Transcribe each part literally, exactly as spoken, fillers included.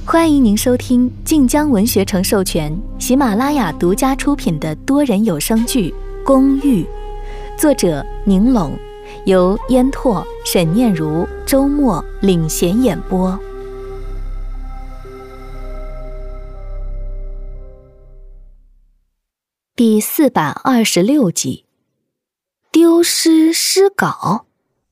欢迎您收听晋江文学城授权、喜马拉雅独家出品的多人有声剧《公寓》，作者宁拢，由烟拓、沈念如、周末领衔演播。第四百二十六集，丢失诗稿。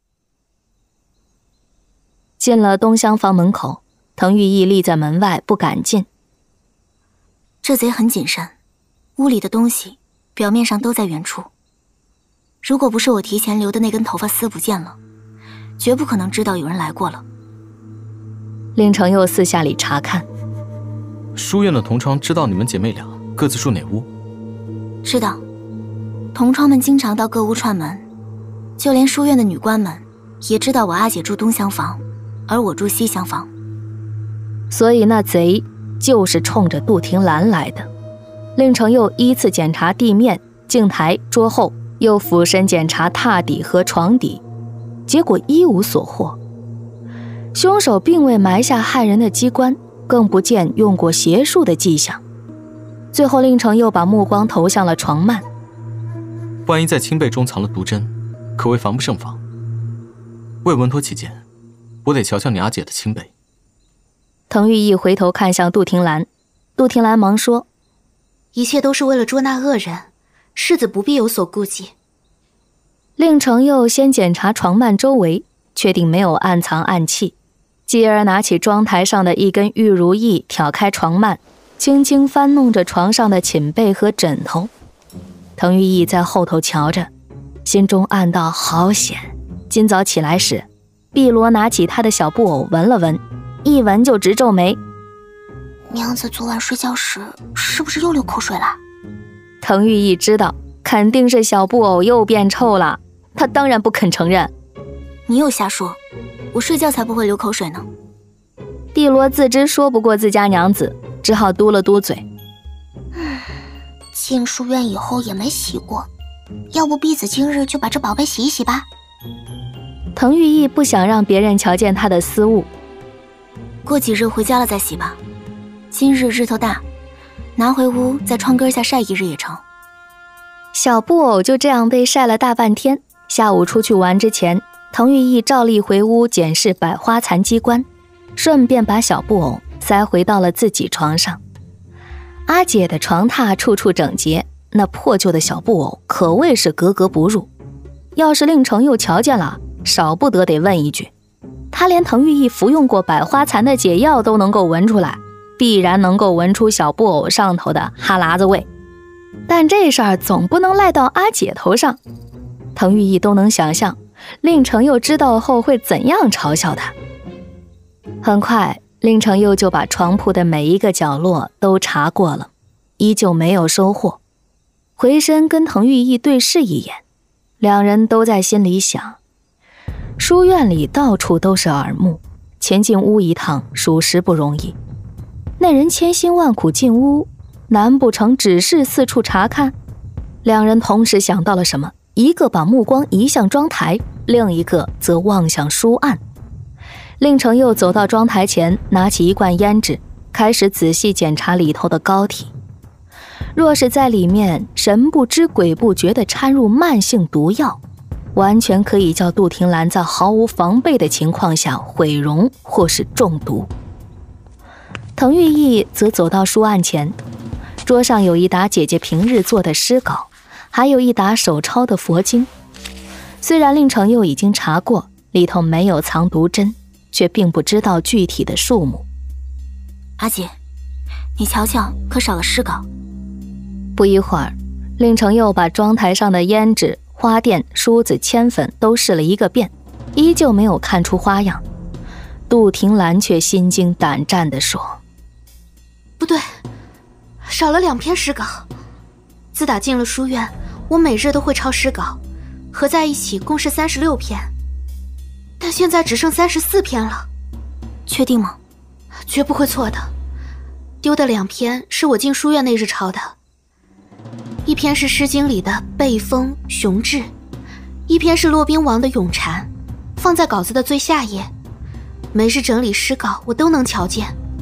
进了东厢房门口，滕玉意立在门外不敢进。 这贼很谨慎，屋里的东西表面上都在原处。如果不是我提前留的那根头发丝不见了，绝不可能知道有人来过了。 令程又四下里查看。 书院的同窗知道你们姐妹俩各自住哪屋？ 知道，同窗们经常到各屋串门，就连书院的女官们也知道我阿姐住东厢房，而我住西厢房。 所以那贼就是冲着杜婷兰来的。令程又依次检查地面、镜台、桌后，又俯身检查榻底和床底，结果一无所获。凶手并未埋下害人的机关，更不见用过邪术的迹象。最后令程又把目光投向了床幔， 万一在青被中藏了毒针，可谓防不胜防。为稳妥起见，我得瞧瞧你阿姐的青被。 滕玉意回头看向杜婷兰，杜婷兰忙说： 一切都是为了捉拿恶人，世子不必有所顾忌。 令程又先检查床幔周围，确定没有暗藏暗器，继而拿起妆台上的一根玉如意，挑开床幔，轻轻翻弄着床上的寝被和枕头。滕玉意在后头瞧着，心中暗道好险。今早起来时，碧罗拿起他的小布偶闻了闻，一闻就直皱眉。 娘子昨晚睡觉时是不是又流口水了？ 滕玉意知道肯定是小布偶又变臭了，他当然不肯承认。 你又瞎说，我睡觉才不会流口水呢。 碧罗自知说不过自家娘子，只好嘟了嘟嘴。 嗯，进书院以后也没洗过，要不婢子今日就把这宝贝洗一洗吧。 滕玉意不想让别人瞧见他的私物。 过几日回家了再洗吧，今日日头大，拿回屋在窗根下晒一日也成。 小布偶就这样被晒了大半天。下午出去玩之前，滕玉意照例回屋检视百花残机关，顺便把小布偶塞回到了自己床上。阿姐的床榻处处整洁，那破旧的小布偶可谓是格格不入。要是令程又瞧见了，少不得得问一句。他连滕玉意服用过百花残的解药都能够闻出来，必然能够闻出小布偶上头的哈喇子味。但这事儿总不能赖到阿姐头上。滕玉意都能想象令程又知道后会怎样嘲笑他。很快令程又就把床铺的每一个角落都查过了，依旧没有收获。回身跟滕玉意对视一眼，两人都在心里想，书院里到处都是耳目，前进屋一趟属实不容易。那人千辛万苦进屋，难不成只是四处查看？两人同时想到了什么，一个把目光移向妆台，另一个则望向书案。令程又走到妆台前，拿起一罐胭脂，开始仔细检查里头的膏体。若是在里面神不知鬼不觉地掺入慢性毒药，完全可以叫杜婷兰在毫无防备的情况下毁容或是中毒。滕玉意则走到书案前，桌上有一沓姐姐平日做的诗稿，还有一沓手抄的佛经。虽然令程又已经查过，里头没有藏毒针，却并不知道具体的数目。 阿姐，你瞧瞧，可少了诗稿。 不一会儿，令程又把妆台上的胭脂、花钿、梳子、铅粉都试了一个遍，依旧没有看出花样。杜婷兰却心惊胆战地说： 不对，少了两篇诗稿。自打进了书院，我每日都会抄诗稿，合在一起共是三十六篇，但现在只剩三十四篇了。 确定吗？ 绝不会错的。丢的两篇是我进书院那日抄的，一篇是《诗经》里的背风雄志，一篇是骆宾王的咏蝉，放在稿子的最下页。每日整理诗稿，我都能瞧见，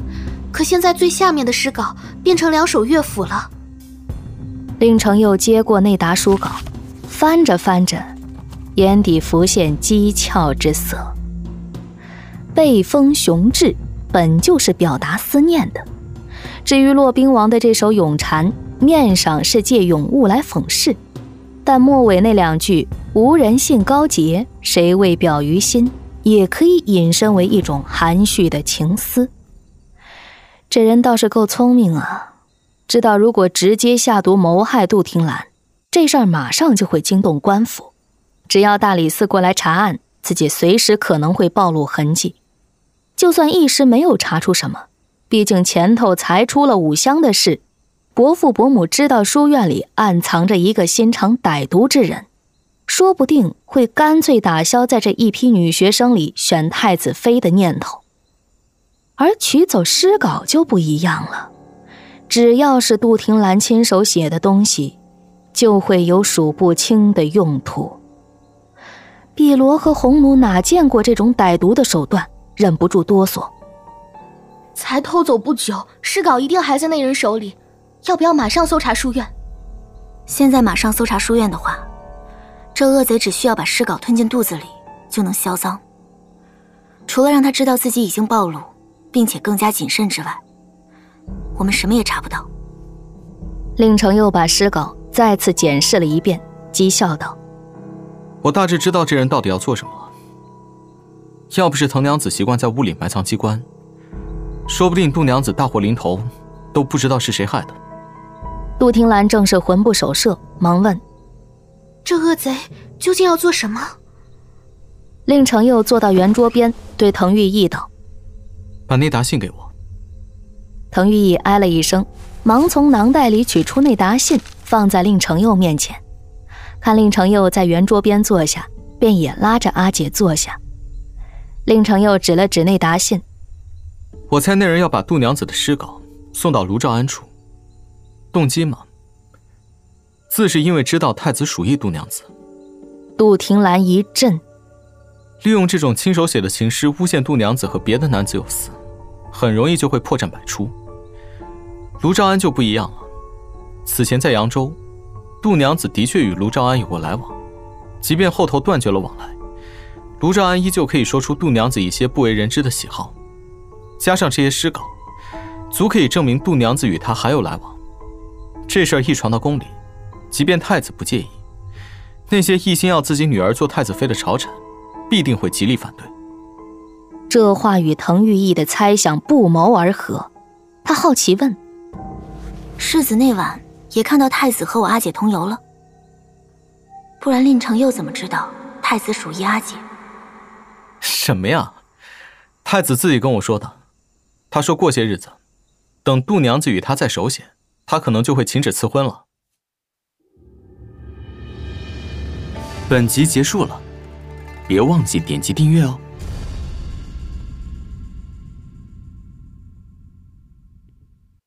可现在最下面的诗稿变成两首乐府了。 令程又接过那沓书稿，翻着翻着，眼底浮现讥诮之色。背风雄志本就是表达思念的，至于骆宾王的这首咏蝉，面上是借咏物来讽饰，但末尾那两句无人信高洁，谁为表于心，也可以引申为一种含蓄的情思。这人倒是够聪明啊，知道如果直接下毒谋害杜婷兰，这事儿马上就会惊动官府，只要大理寺过来查案，自己随时可能会暴露痕迹。就算一时没有查出什么，毕竟前头才出了五香的事，伯父伯母知道书院里暗藏着一个心肠歹毒之人，说不定会干脆打消在这一批女学生里选太子妃的念头。而取走诗稿就不一样了，只要是杜婷兰亲手写的东西，就会有数不清的用途。碧罗和红奴哪见过这种歹毒的手段，忍不住哆嗦。 才偷走不久，诗稿一定还在那人手里，要不要马上搜查书院？ 现在马上搜查书院的话，这恶贼只需要把诗稿吞进肚子里就能销赃，除了让他知道自己已经暴露并且更加谨慎之外，我们什么也查不到。 令程又把诗稿再次检视了一遍，讥笑道： 我大致知道这人到底要做什么了。要不是藤娘子习惯在屋里埋藏机关，说不定杜娘子大祸临头都不知道是谁害的。 杜婷兰正是魂不守舍，忙问： 这恶贼究竟要做什么？ 令程又坐到圆桌边，对滕玉意道： 把那沓信给我。 滕玉意哎了一声，忙从囊袋里取出那沓信，放在令程又面前。看令程又在圆桌边坐下，便也拉着阿姐坐下。令程又指了指那沓信： 我猜那人要把杜娘子的诗稿送到卢兆安处，动机嘛，自是因为知道太子属意杜娘子。 杜婷兰一震， 利用这种亲手写的情诗诬陷杜娘子和别的男子有私，很容易就会破绽百出。卢兆安就不一样了，此前在扬州，杜娘子的确与卢兆安有过来往，即便后头断绝了往来，卢兆安依旧可以说出杜娘子一些不为人知的喜好，加上这些诗稿，足可以证明杜娘子与他还有来往。这事儿一传到宫里，即便太子不介意，那些一心要自己女儿做太子妃的朝臣必定会极力反对。 这话与滕玉意的猜想不谋而合，他好奇问： 世子那晚也看到太子和我阿姐同游了，不然令程又怎么知道太子属意阿姐？ 什么呀？太子自己跟我说的。他说过些日子，等杜娘子与他再熟些，他可能就会请旨赐婚了。 本集结束了，别忘记点击订阅哦。